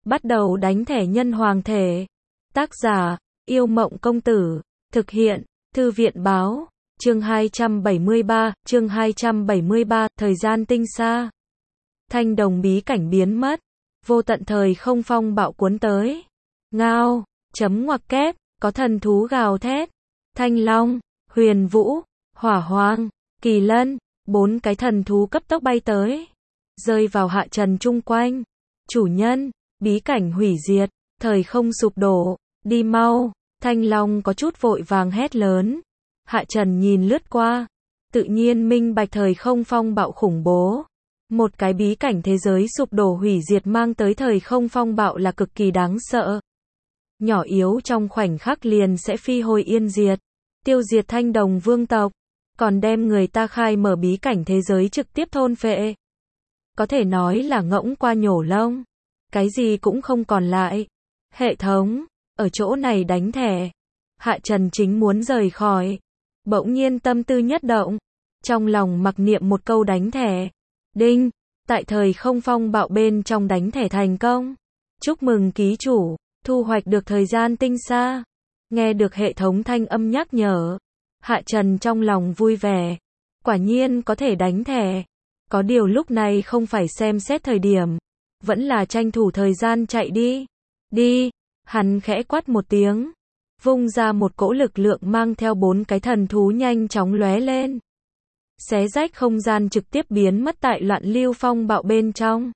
Bắt đầu đánh thẻ nhân hoàng thể. Tác giả, Yêu Mộng Công Tử. Thực hiện, Thư viện Báo. Chương 273, thời gian tinh xa. Thanh đồng bí cảnh biến mất. Vô tận thời không phong bạo cuốn tới. Ngao, chấm ngoặc kép, có thần thú gào thét. Thanh long, huyền vũ, hỏa hoang, kỳ lân, 4 cái thần thú cấp tốc bay tới. Rơi vào hạ trần chung quanh. Chủ nhân, bí cảnh hủy diệt, thời không sụp đổ, đi mau. Thanh long có chút vội vàng hét lớn. Hạ trần nhìn lướt qua. Tự nhiên minh bạch thời không phong bạo khủng bố. Một cái bí cảnh thế giới sụp đổ hủy diệt mang tới thời không phong bạo là cực kỳ đáng sợ. Nhỏ yếu trong khoảnh khắc liền sẽ phi hồi yên diệt. Tiêu diệt thanh đồng vương tộc. Còn đem người ta khai mở bí cảnh thế giới trực tiếp thôn phệ. Có thể nói là ngỗng qua nhổ lông. Cái gì cũng không còn lại. Hệ thống, ở chỗ này đánh thẻ. Hạ Trần chính muốn rời khỏi. Bỗng nhiên tâm tư nhất động. Trong lòng mặc niệm một câu đánh thẻ. Đinh, tại thời không phong bạo bên trong đánh thẻ thành công. Chúc mừng ký chủ, thu hoạch được thời gian tinh xa. Nghe được hệ thống thanh âm nhắc nhở. Hạ Trần trong lòng vui vẻ. Quả nhiên có thể đánh thẻ. Có điều lúc này không phải xem xét thời điểm. Vẫn là tranh thủ thời gian chạy đi. Đi, hắn khẽ quát một tiếng. Vung ra một cỗ lực lượng mang theo 4 cái thần thú nhanh chóng lóe lên. Xé rách không gian trực tiếp biến mất tại loạn lưu phong bạo bên trong.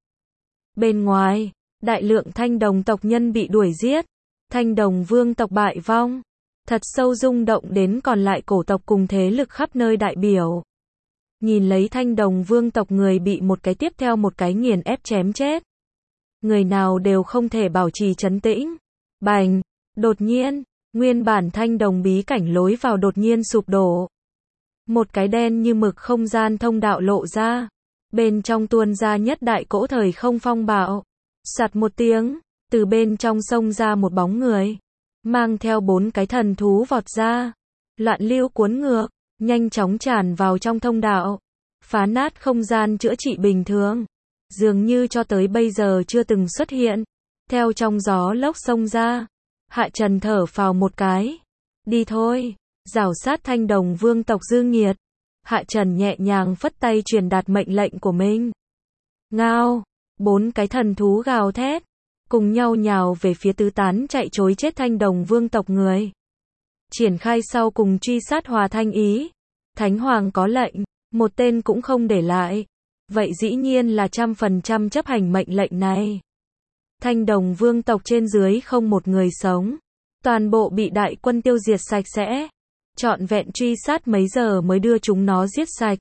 Bên ngoài, đại lượng thanh đồng tộc nhân bị đuổi giết. Thanh đồng vương tộc bại vong. Thật sâu rung động đến còn lại cổ tộc cùng thế lực khắp nơi đại biểu. Nhìn lấy thanh đồng vương tộc người bị một cái tiếp theo một cái nghiền ép chém chết. Người nào đều không thể bảo trì trấn tĩnh. Bành, đột nhiên, nguyên bản thanh đồng bí cảnh lối vào đột nhiên sụp đổ. Một cái đen như mực không gian thông đạo lộ ra. Bên trong tuôn ra nhất đại cỗ thời không phong bạo. Sạt một tiếng, từ bên trong xông ra một bóng người. Mang theo 4 cái thần thú vọt ra. Loạn lưu cuốn ngược, nhanh chóng tràn vào trong thông đạo. Phá nát không gian chữa trị bình thường. Dường như cho tới bây giờ chưa từng xuất hiện. Theo trong gió lốc xông ra. Hạ Trần thở phào một cái. Đi thôi. Rảo sát thanh đồng vương tộc dư nghiệt. Hạ Trần nhẹ nhàng phất tay truyền đạt mệnh lệnh của mình. Ngao. 4 cái thần thú gào thét. Cùng nhau nhào về phía tứ tán chạy trối chết thanh đồng vương tộc người. Triển khai sau cùng truy sát hòa thanh ý. Thánh hoàng có lệnh. Một tên cũng không để lại. Vậy dĩ nhiên là 100% chấp hành mệnh lệnh này. Thanh đồng vương tộc trên dưới không một người sống. Toàn bộ bị đại quân tiêu diệt sạch sẽ. Trọn vẹn truy sát mấy giờ mới đưa chúng nó giết sạch.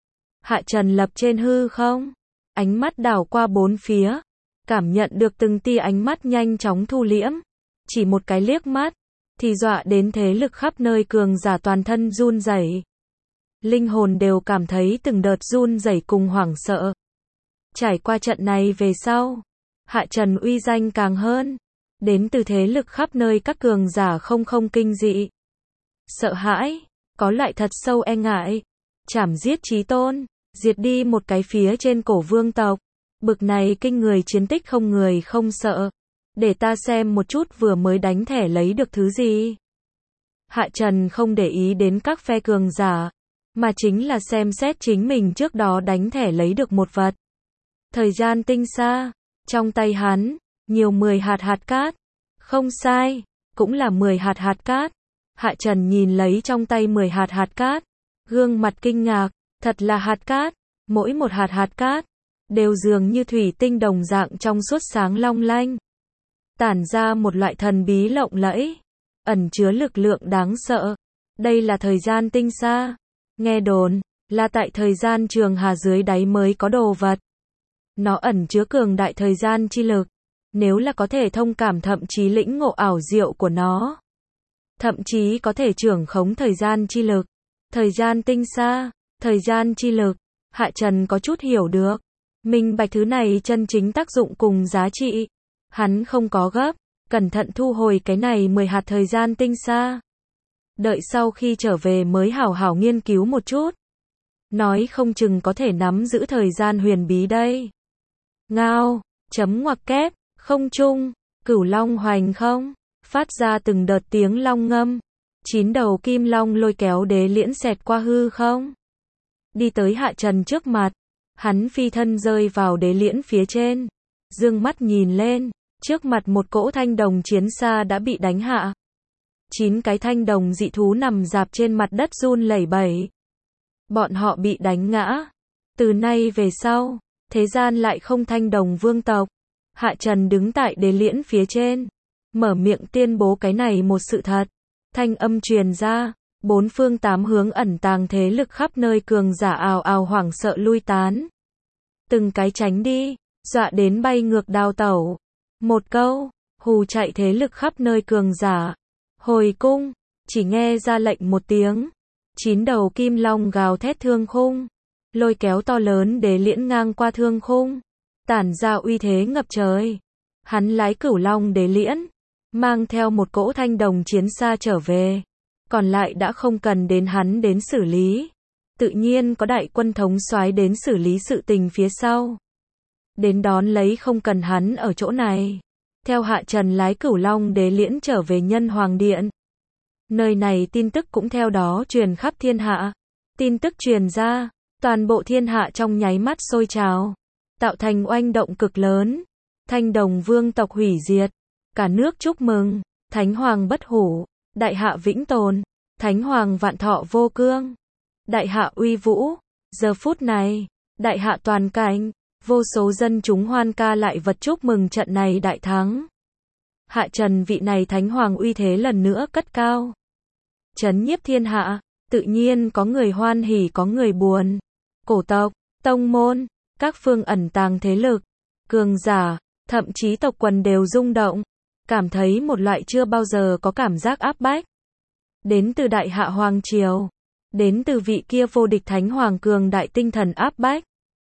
Hạ Trần lập trên hư không. Ánh mắt đảo qua bốn phía. Cảm nhận được từng tia ánh mắt nhanh chóng thu liễm. Chỉ một cái liếc mắt. Thì dọa đến thế lực khắp nơi cường giả toàn thân run rẩy. Linh hồn đều cảm thấy từng đợt run rẩy cùng hoảng sợ. Trải qua trận này về sau. Hạ Trần uy danh càng hơn. Đến từ thế lực khắp nơi các cường giả không kinh dị. Sợ hãi, có loại thật sâu e ngại. Chảm giết chí tôn, diệt đi một cái phía trên cổ vương tộc. Bực này kinh người chiến tích không người không sợ. Để ta xem một chút vừa mới đánh thẻ lấy được thứ gì. Hạ Trần không để ý đến các phe cường giả. Mà chính là xem xét chính mình trước đó đánh thẻ lấy được một vật. Thời gian tinh xa. Trong tay hắn, nhiều 10 hạt cát. Không sai, cũng là 10 hạt cát. Hạ Trần nhìn lấy trong tay 10 hạt cát. Gương mặt kinh ngạc, thật là hạt cát. Mỗi một hạt cát, đều dường như thủy tinh đồng dạng trong suốt sáng long lanh. Tản ra một loại thần bí lộng lẫy. Ẩn chứa lực lượng đáng sợ. Đây là thời gian tinh xa. Nghe đồn, là tại thời gian trường hà dưới đáy mới có đồ vật. Nó ẩn chứa cường đại thời gian chi lực. Nếu là có thể thông cảm thậm chí lĩnh ngộ ảo diệu của nó. Thậm chí có thể trưởng khống thời gian chi lực. Thời gian tinh xa, thời gian chi lực. Hạ Trần có chút hiểu được. Minh bạch thứ này chân chính tác dụng cùng giá trị. Hắn không có gấp. Cẩn thận thu hồi cái này 10 hạt thời gian tinh xa. Đợi sau khi trở về mới hảo hảo nghiên cứu một chút. Nói không chừng có thể nắm giữ thời gian huyền bí đây. Ngao, chấm ngoặc kép. Không trung, Cửu Long hoành không, phát ra từng đợt tiếng long ngâm. 9 đầu kim long lôi kéo đế liễn xẹt qua hư không. Đi tới Hạ Trần trước mặt, hắn phi thân rơi vào đế liễn phía trên. Dương mắt nhìn lên, trước mặt một cỗ thanh đồng chiến xa đã bị đánh hạ. 9 cái thanh đồng dị thú nằm rạp trên mặt đất run lẩy bẩy. Bọn họ bị đánh ngã. Từ nay về sau, thế gian lại không thanh đồng vương tộc. Hạ Trần đứng tại đế liễn phía trên, mở miệng tuyên bố cái này một sự thật. Thanh âm truyền ra, 4 phương 8 hướng ẩn tàng thế lực khắp nơi cường giả ào ào hoảng sợ lui tán. Từng cái tránh đi, dọa đến bay ngược đào tẩu. Một câu, hù chạy thế lực khắp nơi cường giả. Hồi cung, chỉ nghe ra lệnh một tiếng. 9 đầu kim long gào thét thương khung, lôi kéo to lớn đế liễn ngang qua thương khung, tản ra uy thế ngập trời. Hắn lái Cửu Long đế liễn, mang theo một cỗ thanh đồng chiến xa trở về. Còn lại đã không cần đến hắn đến xử lý. Tự nhiên có đại quân thống soái đến xử lý sự tình phía sau. Đến đón lấy không cần hắn ở chỗ này. Theo Hạ Trần lái Cửu Long đế liễn trở về Nhân Hoàng Điện. Nơi này tin tức cũng theo đó truyền khắp thiên hạ. Tin tức truyền ra, toàn bộ thiên hạ trong nháy mắt sôi trào, tạo thành oanh động cực lớn. Thanh đồng vương tộc hủy diệt, cả nước chúc mừng, Thánh Hoàng bất hủ, Đại Hạ vĩnh tồn, Thánh Hoàng vạn thọ vô cương, Đại Hạ uy vũ. Giờ phút này, Đại Hạ toàn cảnh, vô số dân chúng hoan ca lại vật chúc mừng trận này đại thắng. Hạ Trần vị này Thánh Hoàng uy thế lần nữa cất cao, trấn nhiếp thiên hạ. Tự nhiên có người hoan hỉ có người buồn. Cổ tộc, tông môn, các phương ẩn tàng thế lực, cường giả, thậm chí tộc quần đều rung động, cảm thấy một loại chưa bao giờ có cảm giác áp bách. Đến từ Đại Hạ Hoàng Triều, đến từ vị kia vô địch Thánh Hoàng cường đại tinh thần áp bách.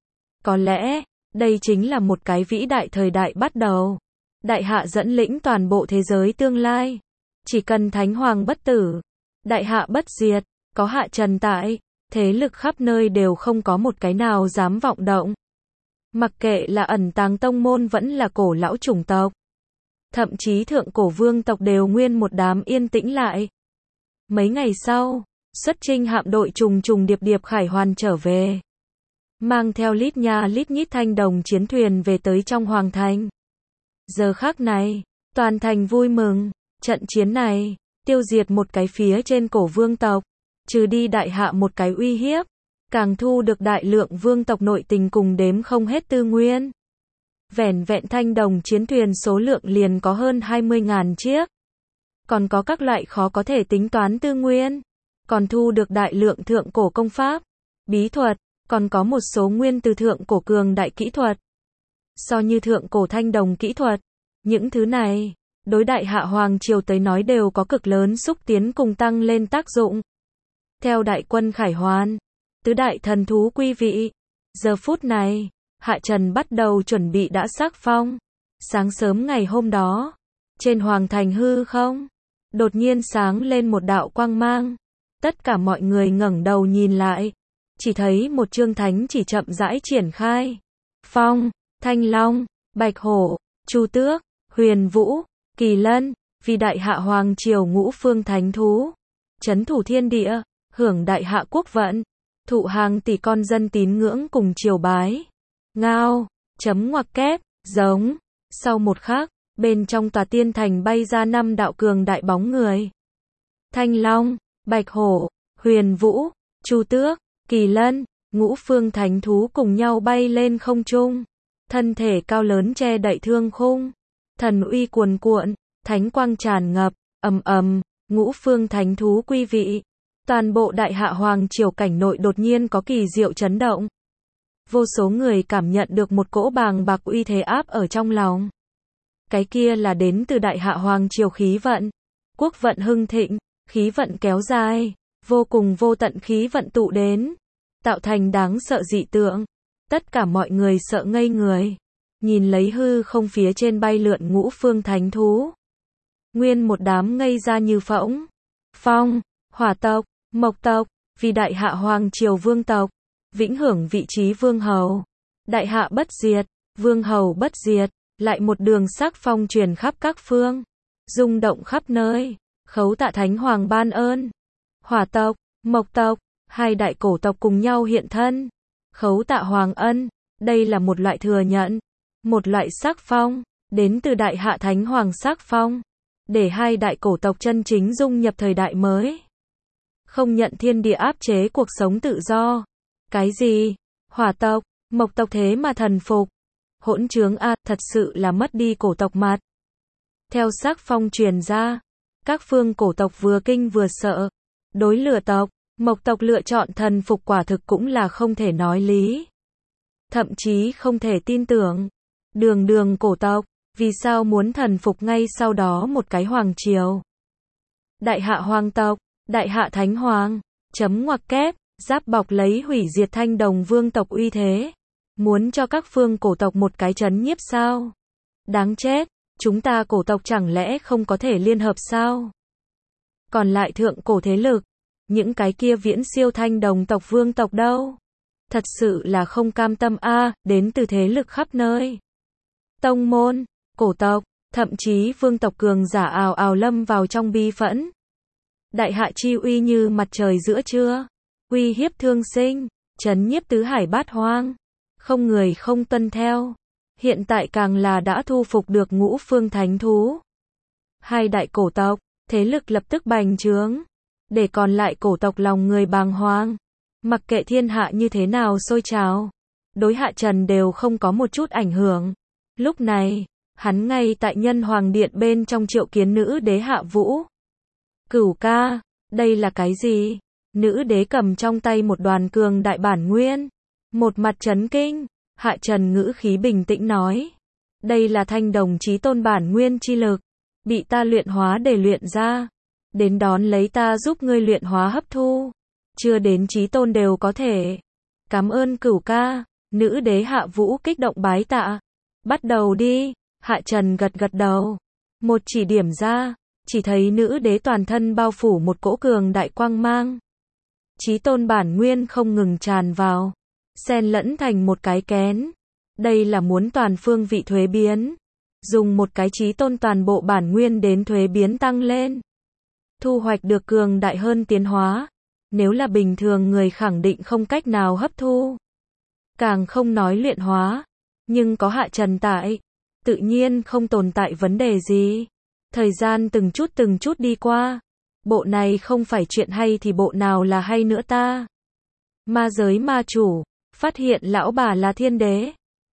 Có lẽ, đây chính là một cái vĩ đại thời đại bắt đầu. Đại Hạ dẫn lĩnh toàn bộ thế giới tương lai. Chỉ cần Thánh Hoàng bất tử, Đại Hạ bất diệt, có Hạ Trần tại, thế lực khắp nơi đều không có một cái nào dám vọng động. Mặc kệ là ẩn tàng tông môn vẫn là cổ lão chủng tộc, thậm chí thượng cổ vương tộc đều nguyên một đám yên tĩnh lại. Mấy ngày sau, xuất chinh hạm đội trùng trùng điệp điệp khải hoàn trở về, mang theo lít nha lít nhít thanh đồng chiến thuyền về tới trong hoàng thành. Giờ khắc này, toàn thành vui mừng, trận chiến này, tiêu diệt một cái phía trên cổ vương tộc, trừ đi Đại Hạ một cái uy hiếp, càng thu được đại lượng vương tộc nội tình cùng đếm không hết tư nguyên. Vẻn vẹn thanh đồng chiến thuyền số lượng liền có hơn 20.000 chiếc. Còn có các loại khó có thể tính toán tư nguyên. Còn thu được đại lượng thượng cổ công pháp, bí thuật, còn có một số nguyên từ thượng cổ cường đại kỹ thuật. So như thượng cổ thanh đồng kỹ thuật, những thứ này, đối Đại Hạ Hoàng Triều tới nói đều có cực lớn xúc tiến cùng tăng lên tác dụng. Theo đại quân khải hoàn, tứ đại thần thú quy vị. Giờ phút này, Hạ Trần bắt đầu chuẩn bị đã sắc phong. Sáng sớm ngày hôm đó, trên hoàng thành hư không, đột nhiên sáng lên một đạo quang mang. Tất cả mọi người ngẩng đầu nhìn lại, chỉ thấy một chương thánh chỉ chậm rãi triển khai. Phong, Thanh Long, Bạch Hổ, Chu Tước, Huyền Vũ, Kỳ Lân, vì Đại Hạ Hoàng Triều ngũ phương thánh thú, trấn thủ thiên địa, hưởng Đại Hạ quốc vận, thụ hàng tỷ con dân tín ngưỡng cùng triều bái. Ngao, chấm ngoặc kép, giống. Sau một khắc, bên trong tòa tiên thành bay ra 5 đạo cường đại bóng người. Thanh Long, Bạch Hổ, Huyền Vũ, Chu Tước, Kỳ Lân, ngũ phương thánh thú cùng nhau bay lên không trung. Thân thể cao lớn che đậy thương khung. Thần uy cuồn cuộn, thánh quang tràn ngập, ầm ầm, ngũ phương thánh thú quy vị. Toàn bộ Đại Hạ Hoàng Triều cảnh nội đột nhiên có kỳ diệu chấn động. Vô số người cảm nhận được một cỗ bàng bạc uy thế áp ở trong lòng. Cái kia là đến từ Đại Hạ Hoàng Triều khí vận. Quốc vận hưng thịnh, khí vận kéo dài, vô cùng vô tận khí vận tụ đến, tạo thành đáng sợ dị tượng. Tất cả mọi người sợ ngây người, nhìn lấy hư không phía trên bay lượn ngũ phương thánh thú. Nguyên một đám ngây ra như phỗng. Phong, hỏa tộc, mộc tộc, vì Đại Hạ Hoàng Triều vương tộc, vĩnh hưởng vị trí vương hầu. Đại Hạ bất diệt, vương hầu bất diệt, lại một đường sắc phong truyền khắp các phương, rung động khắp nơi. Khấu tạ Thánh Hoàng ban ơn. Hỏa tộc, Mộc tộc, hai đại cổ tộc cùng nhau hiện thân. Khấu tạ Hoàng ân, đây là một loại thừa nhận, một loại sắc phong, đến từ Đại Hạ Thánh Hoàng sắc phong, để hai đại cổ tộc chân chính dung nhập thời đại mới. Không nhận thiên địa áp chế cuộc sống tự do. Cái gì? Hỏa tộc, Mộc tộc thế mà thần phục. Hỗn trướng a, thật sự là mất đi cổ tộc mặt. Theo sắc phong truyền ra, các phương cổ tộc vừa kinh vừa sợ. Đối Lửa tộc, Mộc tộc lựa chọn thần phục quả thực cũng là không thể nói lý. Thậm chí không thể tin tưởng. Đường cổ tộc, vì sao muốn thần phục ngay sau đó một cái hoàng triều? Đại Hạ Hoàng tộc, Đại Hạ Thánh Hoàng, chấm ngoặc kép, giáp bọc lấy hủy diệt Thanh Đồng Vương tộc uy thế. Muốn cho các phương cổ tộc một cái trấn nhiếp sao? Đáng chết, chúng ta cổ tộc chẳng lẽ không có thể liên hợp sao? Còn lại thượng cổ thế lực, những cái kia viễn siêu Thanh Đồng tộc Vương tộc đâu? Thật sự là không cam tâm a, đến từ thế lực khắp nơi. Tông môn, cổ tộc, thậm chí vương tộc cường giả ào ào lâm vào trong bi phẫn. Đại Hạ chi uy như mặt trời giữa trưa, uy hiếp thương sinh, trấn nhiếp tứ hải bát hoang, không người không tuân theo. Hiện tại càng là đã thu phục được ngũ phương thánh thú. Hai đại cổ tộc, thế lực lập tức bành trướng, để còn lại cổ tộc lòng người bàng hoàng. Mặc kệ thiên hạ như thế nào sôi trào, đối Hạ Trần đều không có một chút ảnh hưởng. Lúc này, hắn ngay tại Nhân Hoàng Điện bên trong triệu kiến nữ đế Hạ Vũ. Cửu ca, đây là cái gì? Nữ đế cầm trong tay một đoàn cường đại bản nguyên. Một mặt chấn kinh, Hạ Trần ngữ khí bình tĩnh nói. Đây là Thanh Đồng Chí Tôn bản nguyên chi lực, bị ta luyện hóa để luyện ra. Đến đón lấy ta giúp ngươi luyện hóa hấp thu. Chưa đến Chí Tôn đều có thể. Cảm ơn cửu ca. Nữ đế Hạ Vũ kích động bái tạ. Bắt đầu đi. Hạ Trần gật gật đầu. Một chỉ điểm ra, chỉ thấy nữ đế toàn thân bao phủ một cỗ cường đại quang mang. Chí Tôn bản nguyên không ngừng tràn vào, xen lẫn thành một cái kén. Đây là muốn toàn phương vị thuế biến. Dùng một cái Chí Tôn toàn bộ bản nguyên đến thuế biến tăng lên. Thu hoạch được cường đại hơn tiến hóa. Nếu là bình thường người khẳng định không cách nào hấp thu. Càng không nói luyện hóa. Nhưng có Hạ Trần tại, tự nhiên không tồn tại vấn đề gì. Thời gian từng chút đi qua. Bộ này không phải chuyện hay thì bộ nào là hay nữa ta? Ma giới ma chủ, phát hiện lão bà là thiên đế.